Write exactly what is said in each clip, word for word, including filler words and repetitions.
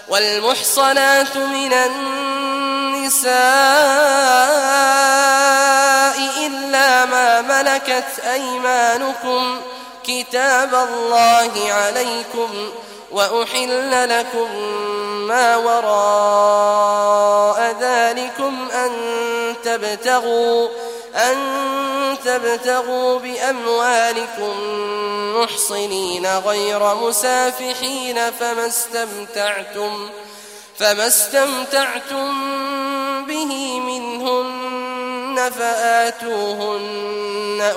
والمحصنات من النساء إلا ما ملكت أيمانكم كتاب الله عليكم، وأحل لكم ما وراء ذلكم أن تبتغوا, أن تبتغوا بأموالكم محصنين غير مسافحين، فما استمتعتم, فما استمتعتم به منهن فآتوهن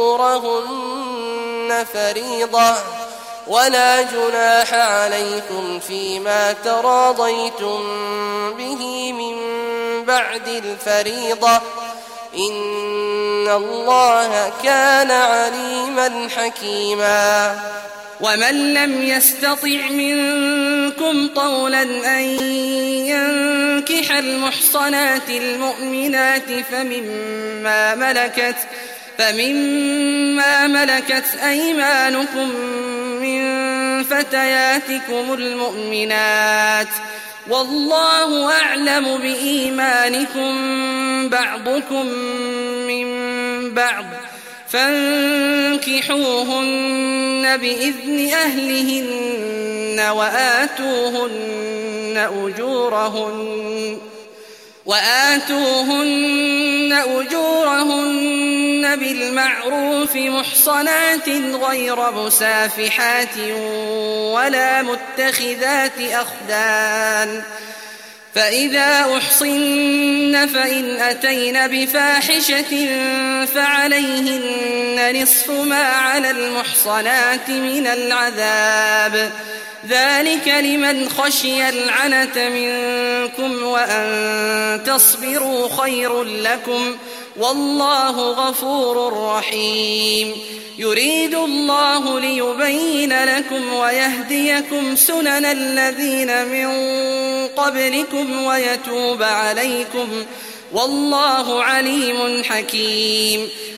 أجورهن فريضة، ولا جناح عليكم فيما تراضيتم به من بعد الفريضة، إن الله كان عليما حكيما. ومن لم يستطع منكم طولا أن ينكح المحصنات المؤمنات فمما ملكت, فمما ملكت أيمانكم من فتياتكم المؤمنات، والله أعلم بإيمانكم بعضكم من بعض، فانكحوهن بإذن أهلهن وآتوهن أجورهن, وآتوهن أجورهن بالمعروف محصنات غير مسافحات ولا متخذات أخدان، فإذا أحصن فإن أتين بفاحشة فعليهن نصف ما على المحصنات من العذاب، ذلك لمن خشي العنة منكم، وأن تصبروا خير لكم، والله غفور رحيم. يريد الله ليبين لكم ويهديكم سنن الذين من قبلكم ويتوب عليكم، والله عليم حكيم.